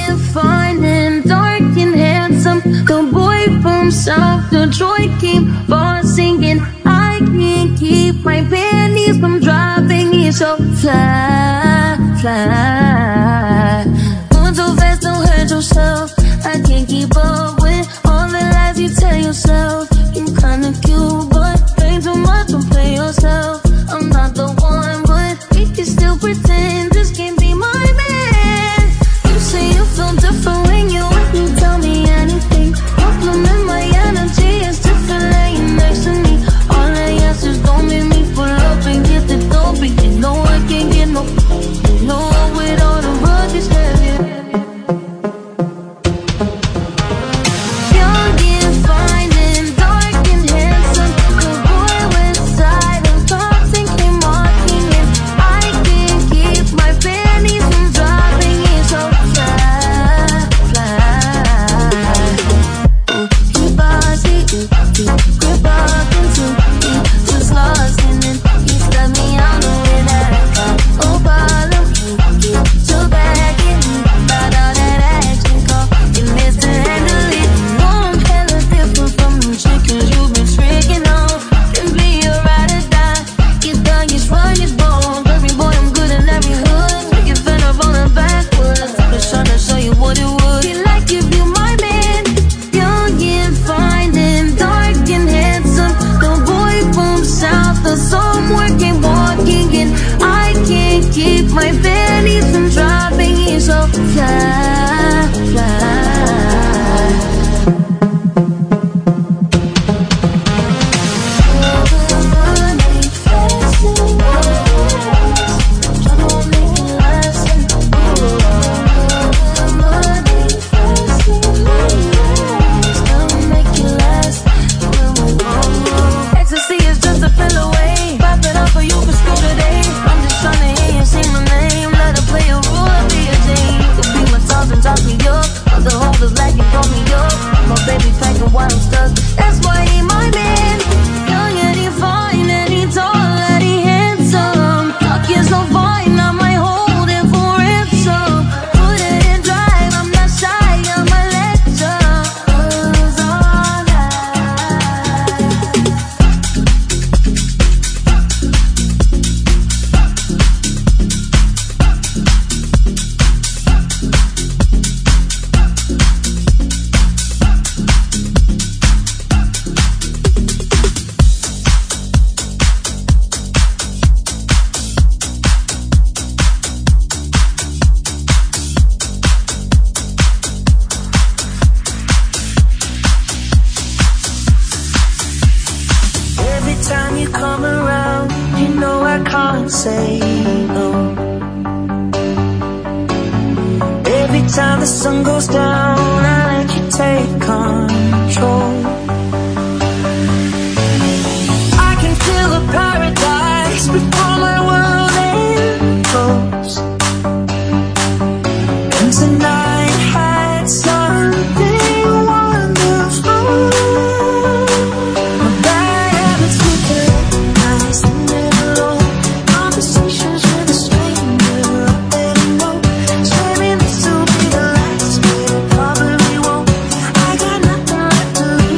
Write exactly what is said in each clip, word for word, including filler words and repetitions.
and fine and dark and handsome. The boy from South Detroit came for singing. I can't keep my panties from dropping. He's so fly, fly. Moving so fast, don't hurt yourself. I can't keep up with all the lies you tell yourself. You're kinda cute, but ain't too much to play yourself. I'm not the one, but we can still pretend this can't be my man. You say you feel different when you when you tell me anything. Compliment my energy, it's different laying next to me. All I ask is don't make me pull up and get the dope. You know I can't get no, you know with all the rugged heavy. Young and fine and dark and handsome. The boy went side of thoughts and came walking in. I can't keep my panties from dropping. It's so fly, fly. Ooh, keep on seeing, keep on into me. Just lost in it. He got me on the way that I got. Oh, bottom, get so back in me. About all that action call, you missed to handle it. No, I'm hella different from them chickens you've been tricking on. Can be a ride or die. Get done, get sprung, get bold. Every boy, I'm good in every hood. Make it fed up on the backwards. Just trying to show you what it would be like if you my man. Young and fine and dark and handsome. The boy from South, the somewhere came walking in. I can't keep my panties from dropping. He's so fly, fly. Ecstasy is just a pill away. Pop it up or you can screw today. I'm just trying to hear you say my name. Let her play a role, I'll be a Jane. You could be my top and top me up. But the holders like you call me up. My baby packing while I'm stuck. That's why he my man. Young and he fine and he tall and he handsome. Talk is so fine, I might hold it for ransom. Put it in drive, I'm not shy, I'm a lecture. Cause all I Every time you come around, you know I can't say no. Every time the sun goes down, I let you take control. I can feel a paradise before my world implodes. And tonight had something wonderful. My bad habits recognize them alone. Conversations with a stranger, I let 'em know. Swearing this will be the last, but it probably won't. I got nothing left to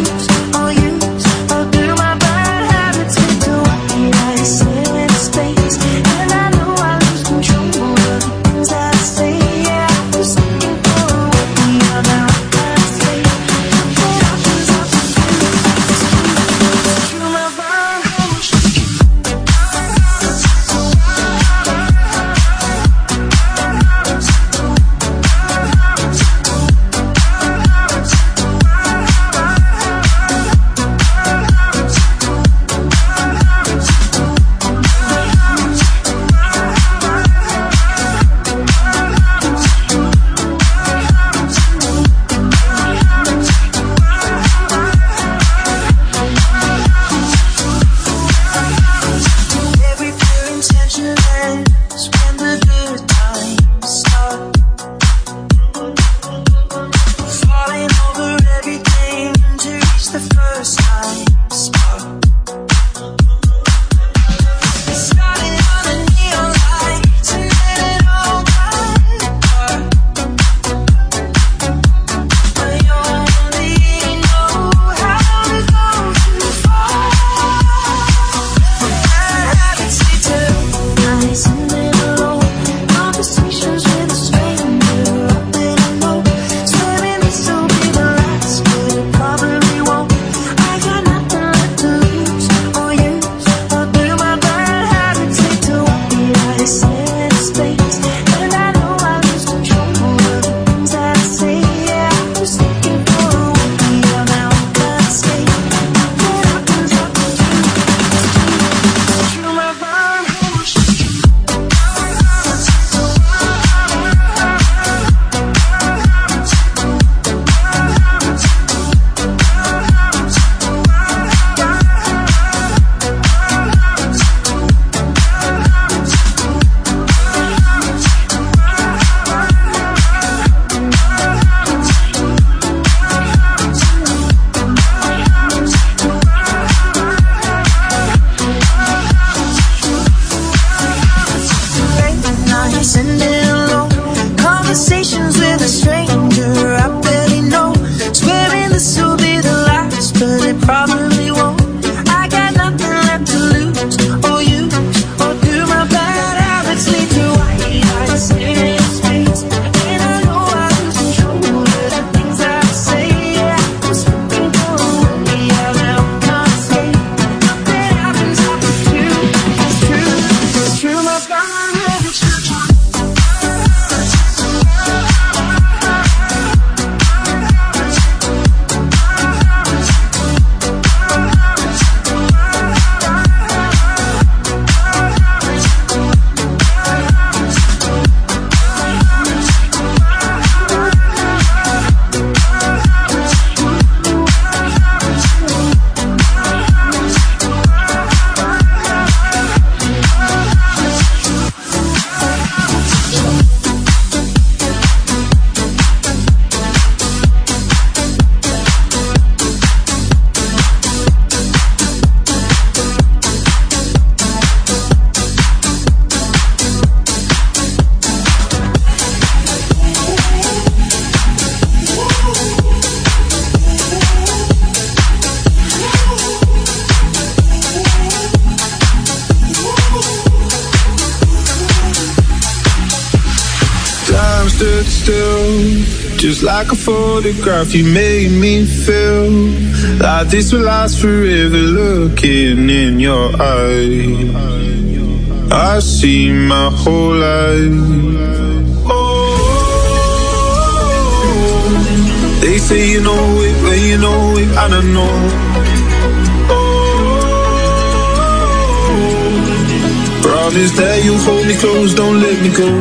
conversations with a stranger I barely know, swearing this will be the last, but it probably won't. I got nothing left to lose or use, or do my bad habits lead to white-eyed serious face? And I know I lose control of the things I say. Yeah, I'm slipping away, yeah, now I can't escape. Nothing happens after two. It's true, it's true, my bad habits. Just like a photograph, you made me feel like this will last forever. Looking in your eyes, I see my whole life. Oh, they say you know it, but you know it, I don't know. Oh, promise that you'll hold me close, don't let me go.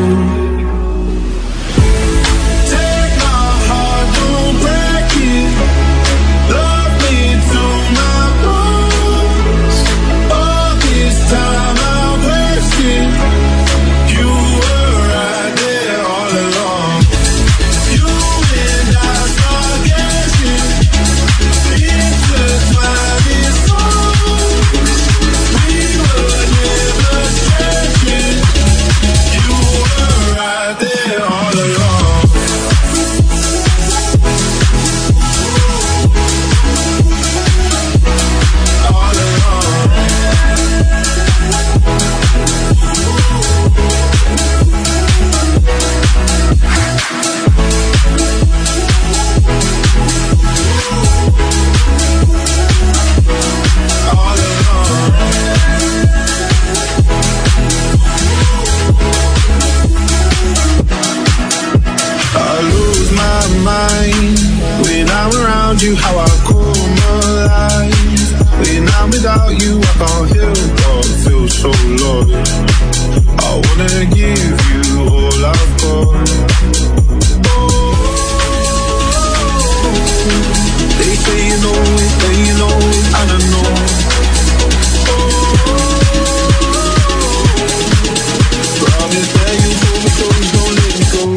You how I come alive. When I'm without you, I can't help but feel so lost. I wanna give you all I've got. Oh, they say you know it, but you know it, I don't know. Oh, promise that you hold me close, don't let me go.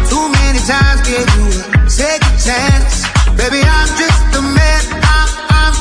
Times gave you a second chance. Baby, I'm just a man. I'm, I'm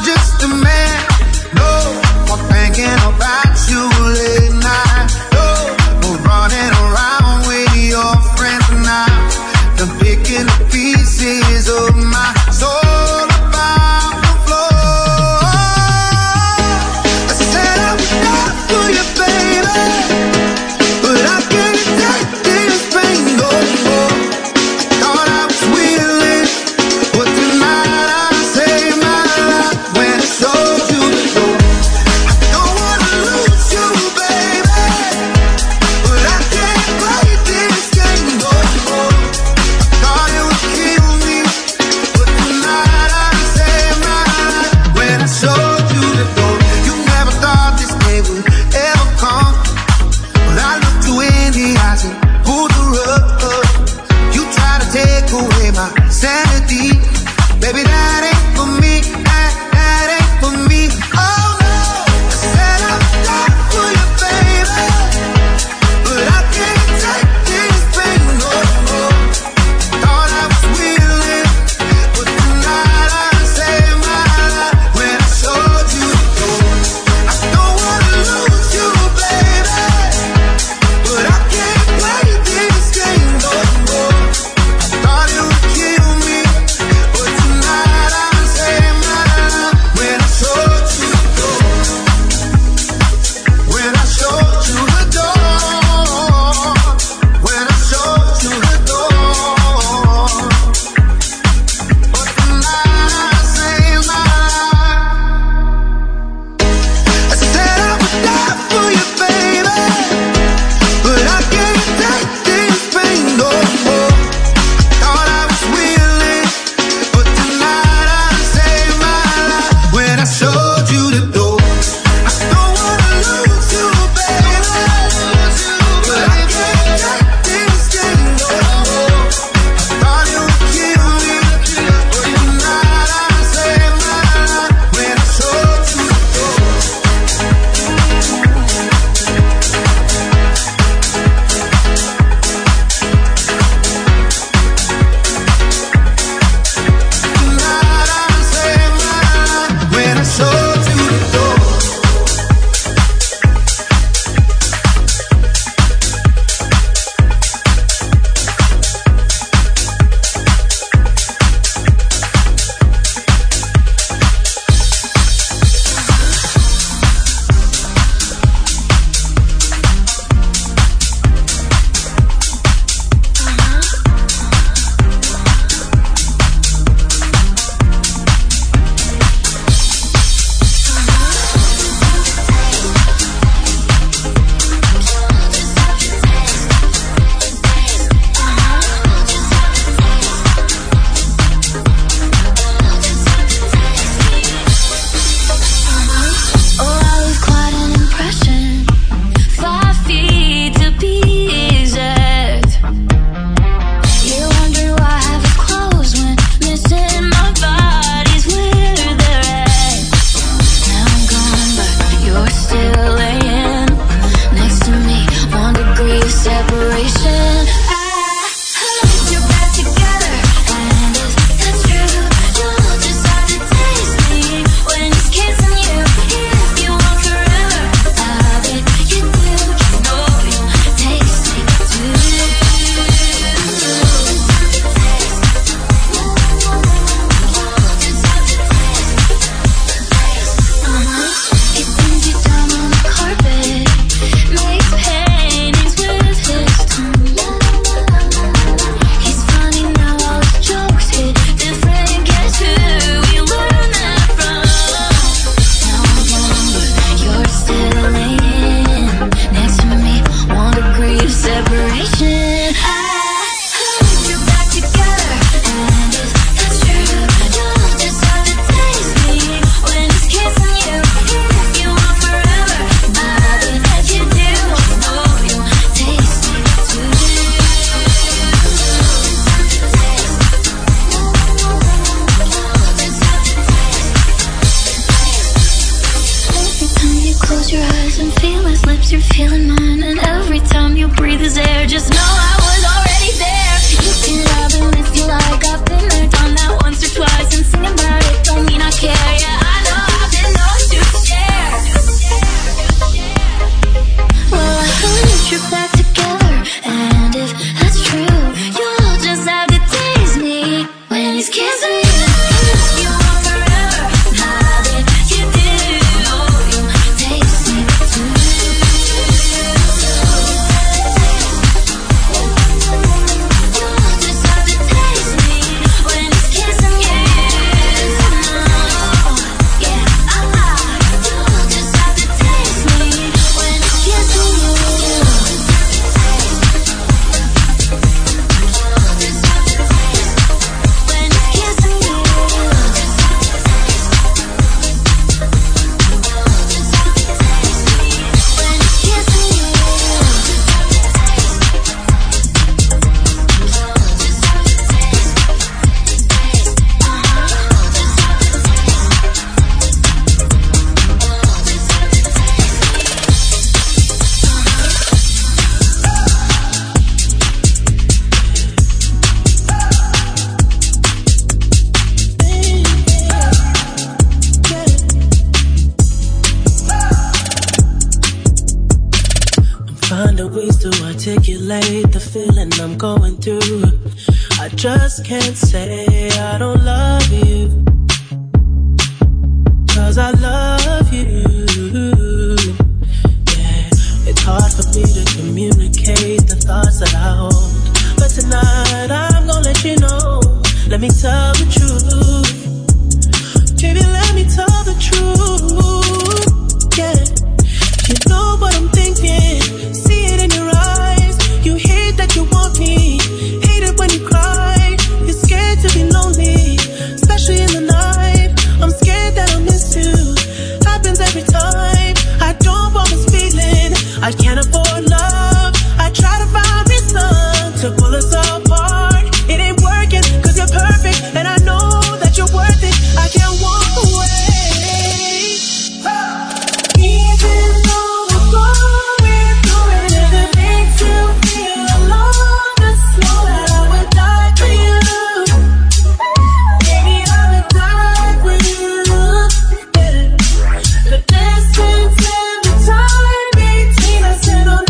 you're feeling mine, and every time you breathe this air, just know I was already there. You can love and if you like, I've been there, done that once or twice, and singing about it don't mean I care. Yeah, I know I've been known to share. Well, I hope you're back together, and if that's true, you'll just have to taste me when he's kissing you. You want forever, now that you do, you taste me too. You'll just have to taste me when he's kissing you. Yeah, you'll just have to taste me when he's kissing you. Finding ways to articulate the feeling I'm going through. I just can't say I don't love you, 'cause I love you. Yeah, it's hard for me to communicate the thoughts that I hold, but tonight I'm gonna let you know. Let me tell the truth, baby, let me tell the truth. Yeah, you know what I'm thinking, see it in your eyes. You hate that you want me, hate it when you cry. You're scared to be lonely, especially in the night. I'm scared that I'll miss you, happens every time. I don't want this feeling, I can't afford love. I try to find reason to pull us apart. It ain't working, 'cause you're perfect, and I know that you're worth it. I can't walk away. Even though we're going through it, if it makes you feel alone, just know that I would die for you. Baby, I would die for you. Yeah. The distance and the time between us, it'll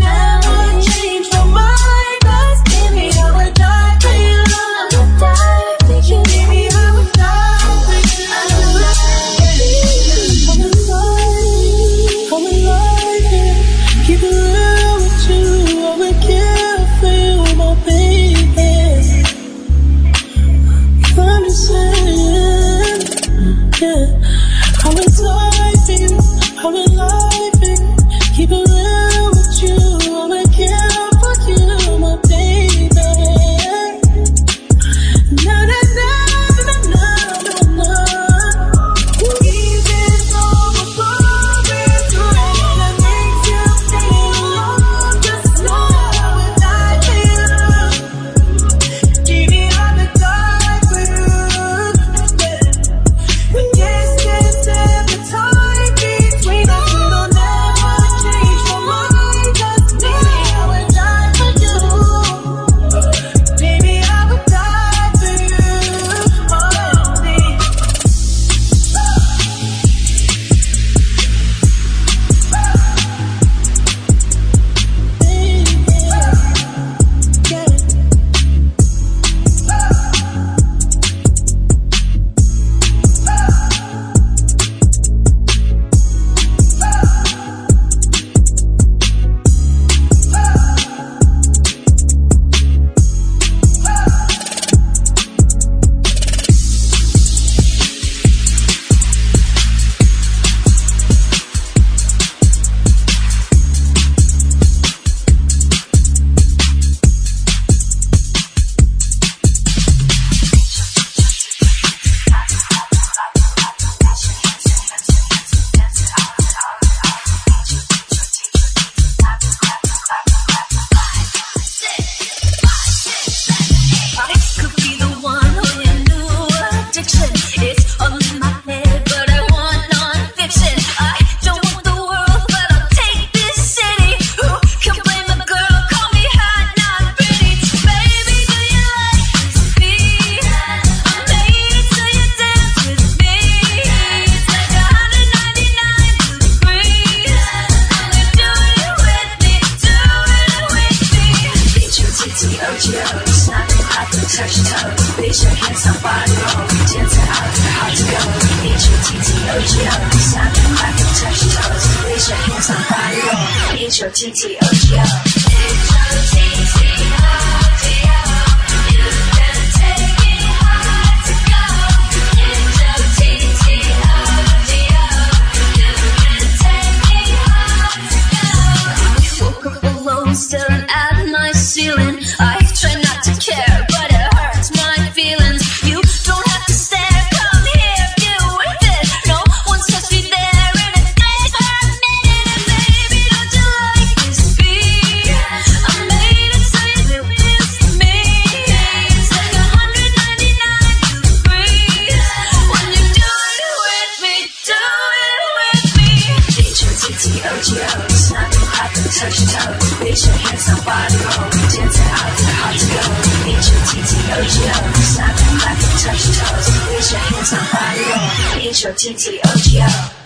H O T T O G O. H O T T O G O. You can take me hard to go. H O T T O G O. You can take me hard to go. Woke up alone, staring at my ceiling. I try not to care, but it hurts my feelings. You don't have to stare, come here, deal with it. No one's touched me there in a day for a minute. And baby, don't you like this beat? I made it so you miss me. It's like a hundred ninety-nine degrees when you do it with me, do it with me. H O T T O G O, snap and clap and touch your toes. Raise your hands, somebody roll, dancing out to hard to go. H O T T O G O, snap and clap and touch your toes. Raise your hands, somebody roll, H O T T O G O.